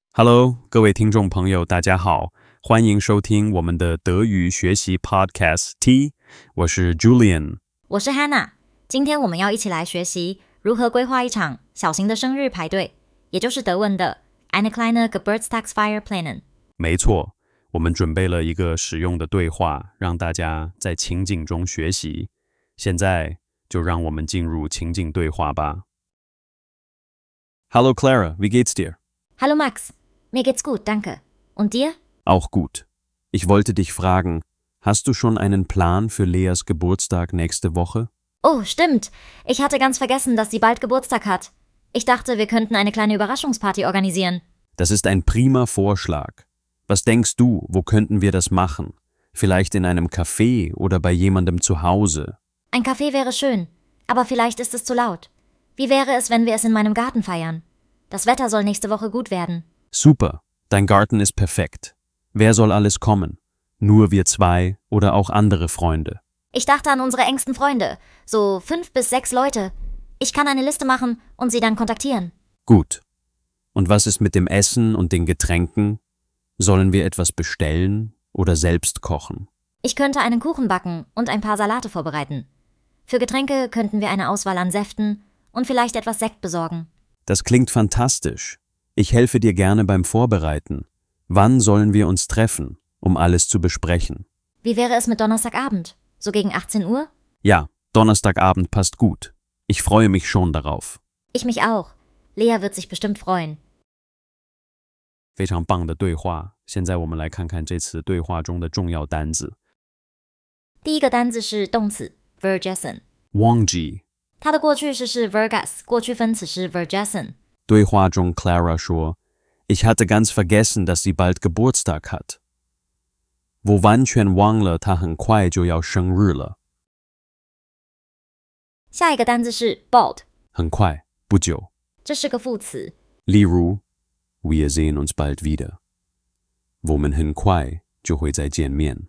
Hello，各位听众朋友，大家好，欢迎收听我们的德语学习 Podcast T， 我是 Julian， 我是 Hannah。今天我们要一起来学习如何规划一场小型的生日派对，也就是德文的 eine kleine Geburtstagsfeier planen。 没错，我们准备了一个实用的对话，让大家在情景中学习。现在就让我们进入情景对话吧。Hallo Clara, wie geht's dir? Hallo Max, mir geht's gut, danke. Und dir? Auch gut. Ich wollte dich fragen, hast du schon einen Plan für Leas Geburtstag nächste Woche? Oh, stimmt. Ich hatte ganz vergessen, dass sie bald Geburtstag hat. Ich dachte, wir könnten eine kleine Überraschungsparty organisieren. Das ist ein prima Vorschlag. Was denkst du, wo könnten wir das machen? Vielleicht in einem Café oder bei jemandem zu Hause? Ein Café wäre schön, aber vielleicht ist es zu laut. Wie wäre es, wenn wir es in meinem Garten feiern? Das Wetter soll nächste Woche gut werden. Super, dein Garten ist perfekt. Wer soll alles kommen? Nur wir zwei oder auch andere Freunde? Ich dachte an unsere engsten Freunde, so 5 bis 6 Leute. Ich kann eine Liste machen und sie dann kontaktieren. Gut. Und was ist mit dem Essen und den Getränken? Sollen wir etwas bestellen oder selbst kochen? Ich könnte einen Kuchen backen und ein paar Salate vorbereiten. Für Getränke könnten wir eine Auswahl an Säften und vielleicht etwas Sekt besorgen. Das klingt fantastisch. Ich helfe dir gerne beim Vorbereiten. Wann sollen wir uns treffen, um alles zu besprechen? Wie wäre es mit Donnerstagabend? So gegen 18 Uhr? Ja, Donnerstagabend passt gut. Ich freue mich schon darauf. Ich mich auch. Lea wird sich bestimmt freuen. 非常棒的对话。现在我们来看看这次对话中的重要单字。 第一个单字是动词 vergessen， 忘记。 它的过去式是 vergas， 过去分词是 vergessen。 对话中 Clara 说 Ich hatte ganz vergessen, dass sie bald Geburtstag hat. 我完全忘了她很快就要生日了。 下一个单字是 bald， 很快，不久。 这是个副词。 例如 Wir sehen uns bald wieder. 我们很快就会再见面。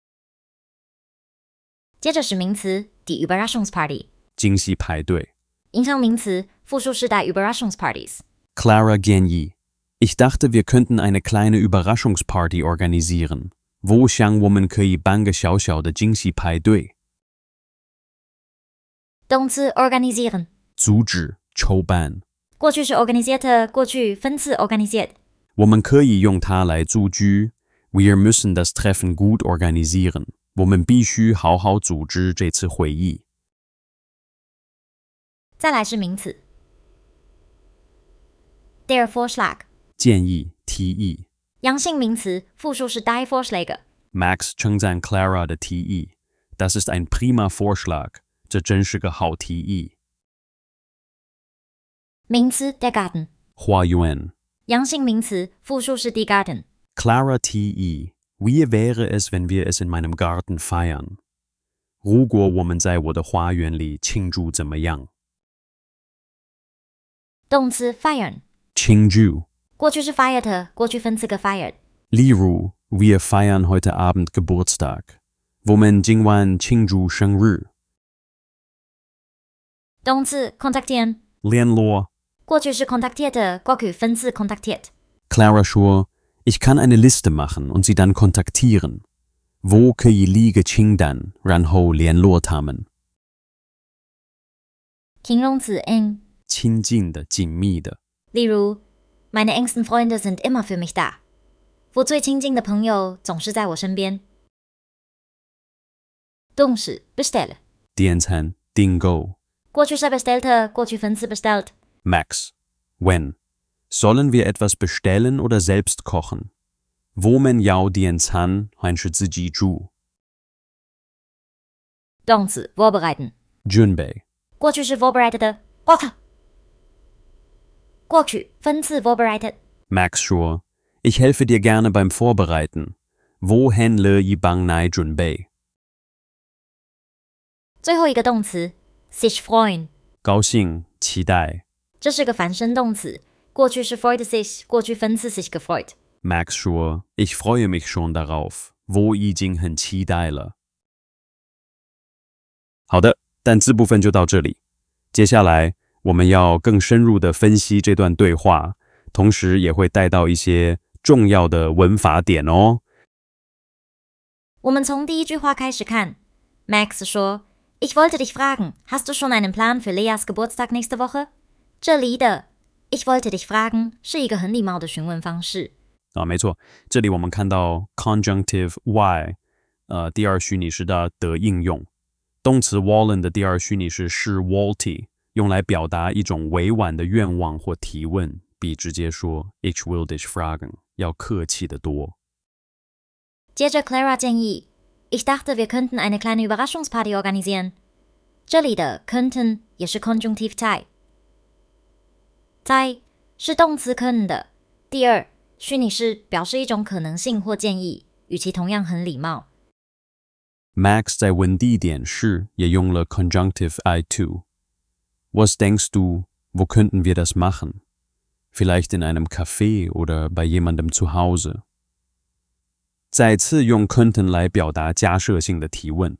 接着是名词 die Überraschungsparty， 惊喜派对。 引申名词复数世代 Überraschungspartys。 Clara 建议 Ich dachte, wir könnten eine kleine Überraschungsparty organisieren. 我想我们可以办个小小的惊喜派对。 动词 organisieren， 组织、筹办。 过去是 organisierte， 过去分词 organisiert。 我们可以用它来组句 Wir müssen das Treffen gut organisieren. 我们必须好好组织这次会议。 再来是名词 Der Vorschlag， 建议、提议。 阳性名词复数是 die Vorschläge。 Max 称赞 Clara 的提议 Das ist ein prima Vorschlag. 这真是个好提议。 名词 der Garten， 花园。 阳性名词复数是 die Garten。 Clara 提议 Wie wäre es, wenn wir es in meinem Garten feiern? 如果我们在我的花园里庆祝怎么样？ 动词 feiern， 庆祝。 过去是 feiert， 过去分词 gefeiert。 例如 Wir feiern heute Abend Geburtstag. 我们今晚庆祝生日。 动词 kontaktieren， 联络。 过去是 kontaktierte， 过去分词 kontaktiert。 Clara 说 Ich kann eine Liste machen und sie dann kontaktieren. 我可以立个清单，然后联络他们。 形容词 eng， 亲近的、紧密的。 例如 Meine engsten Freunde sind immer für mich da。 我最亲近的朋友总是在我身边。动词 bestellen， 点餐、订购。 过去是 bestellte， 过去分词 bestellt。 Max, when? Sollen wir etwas bestellen oder selbst kochen? 我们要点餐还是自己煮？ 动词 vorbereiten， 准备。 过去是 vorbereitet， 过去分词 vorbereitet。 Max 说 Ich helfe dir gerne beim Vorbereiten. 我很乐意帮你准备。 最后一个动词 sich freuen， 高兴、期待。 这是个反身动词，过去是 freut sich， 过去分词 sich gefreut。 Max 说 Ich freue mich schon darauf. 我已经很期待了。好的，单字部分就到这里。接下来我们要更深入的分析这段对话， 同时也会带到一些重要的文法点哦。 我们从第一句话开始看。Max 说 Ich wollte dich fragen, hast du schon einen Plan für Leas Geburtstag nächste Woche? 这里的 Ich wollte dich fragen 是一个很礼貌的询问方式。 没错，这里我们看到 conjunctive y， 第二虚拟式的应用。动词 wollen 的第二虚拟式是 wollte， 用来表达一种委婉的愿望或提问，比直接说 Ich will dich fragen 要客气得多。 接着 Clara 建议 Ich dachte, wir könnten eine kleine Überraschungsparty organisieren. 这里的 könnten 也是 conjunctive tie。在是动词 können 的第二虚拟式，表示一种可能性或建议，语气同样很礼貌。 Max 在问地点时也用了 conjunctive I2。Was denkst du, wo könnten wir das machen? Vielleicht in einem Café oder bei jemandem zu Hause. 再次用 könnten 来表达假设性的提问。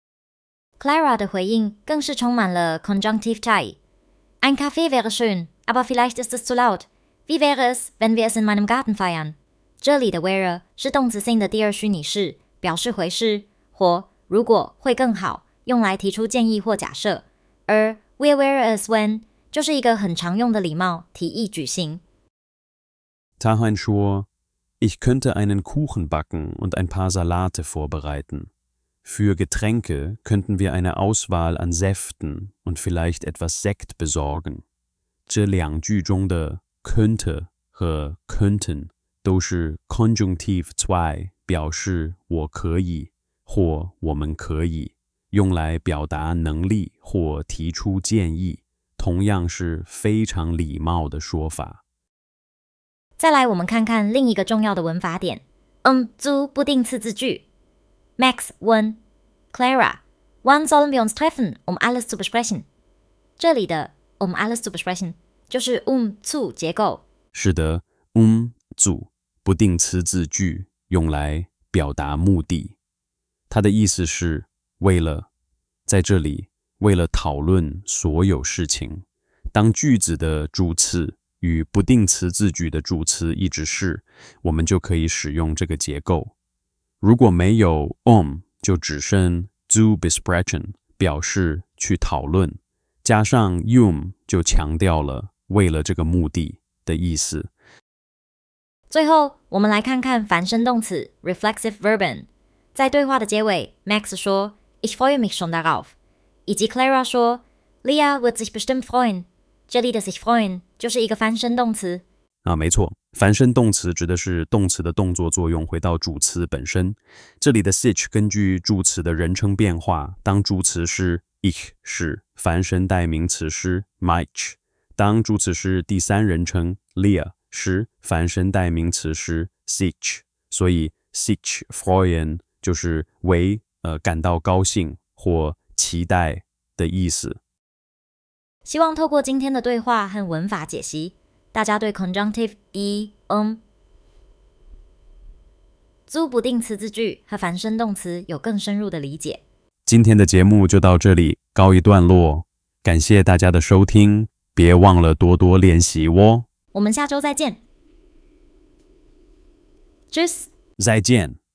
Clara 的回应更是充满了 conjunctive tie。Ein Café wäre schön, aber vielleicht ist es zu laut. Wie wäre es, wenn wir es in meinem Garten feiern? 这里的 wäre 是动词性的第二虚拟式，表示回事或如果会更好，用来提出建议或假设。而 Where wäre es when 就是一个很常用的礼貌提议句型。 他还说 Ich könnte einen Kuchen backen und ein paar Salate vorbereiten. Für Getränke könnten wir eine Auswahl an Säften und vielleicht etwas Sekt besorgen. 这两句中的 könnte 和 könnten 都是 conjunctive zwei， 表示我可以或我们可以，用来表达能力或提出建议，同样是非常礼貌的说法。 再来我们看看另一个重要的文法点zu 不定次字句。Max 问 Clara Wann sollen wir uns treffen, um alles zu besprechen? 这里的alles zu besprechen 就是 zu 结构。 是的zu 不定词字句用来表达目的，它的意思是为了，在这里为了讨论所有事情。当句子的主词与不定词字句的主词一致是，我们就可以使用这个结构。如果没有就只剩 zu besprechen 表示去讨论，加上 就强调了为了这个目的的意思。 最后我们来看看反身动词 reflexive verben。 在对话的结尾 Max 说 Ich freue mich schon darauf， 以及 Clara 说 Lea wird sich bestimmt freuen。 这里的 sich freuen 就是一个反身动词。 没错，反身动词指的是动词的动作作用回到主词本身。这里的 sich 根据助词的人称变化，当主词是 ich 时，反身代名词是 mich； 当助词是第三人称 Lea 时，反身代名词是 sich。所以 sich freuen 就是为感到高兴或期待的意思。 希望透过今天的对话和文法解析，大家对 conjunctive zu 不定词字句和反身动词有更深入的理解。 今天的节目就到这里告一段落，感谢大家的收听，别忘了多多练习哦。 我们下周再见。Tschüss。 再见。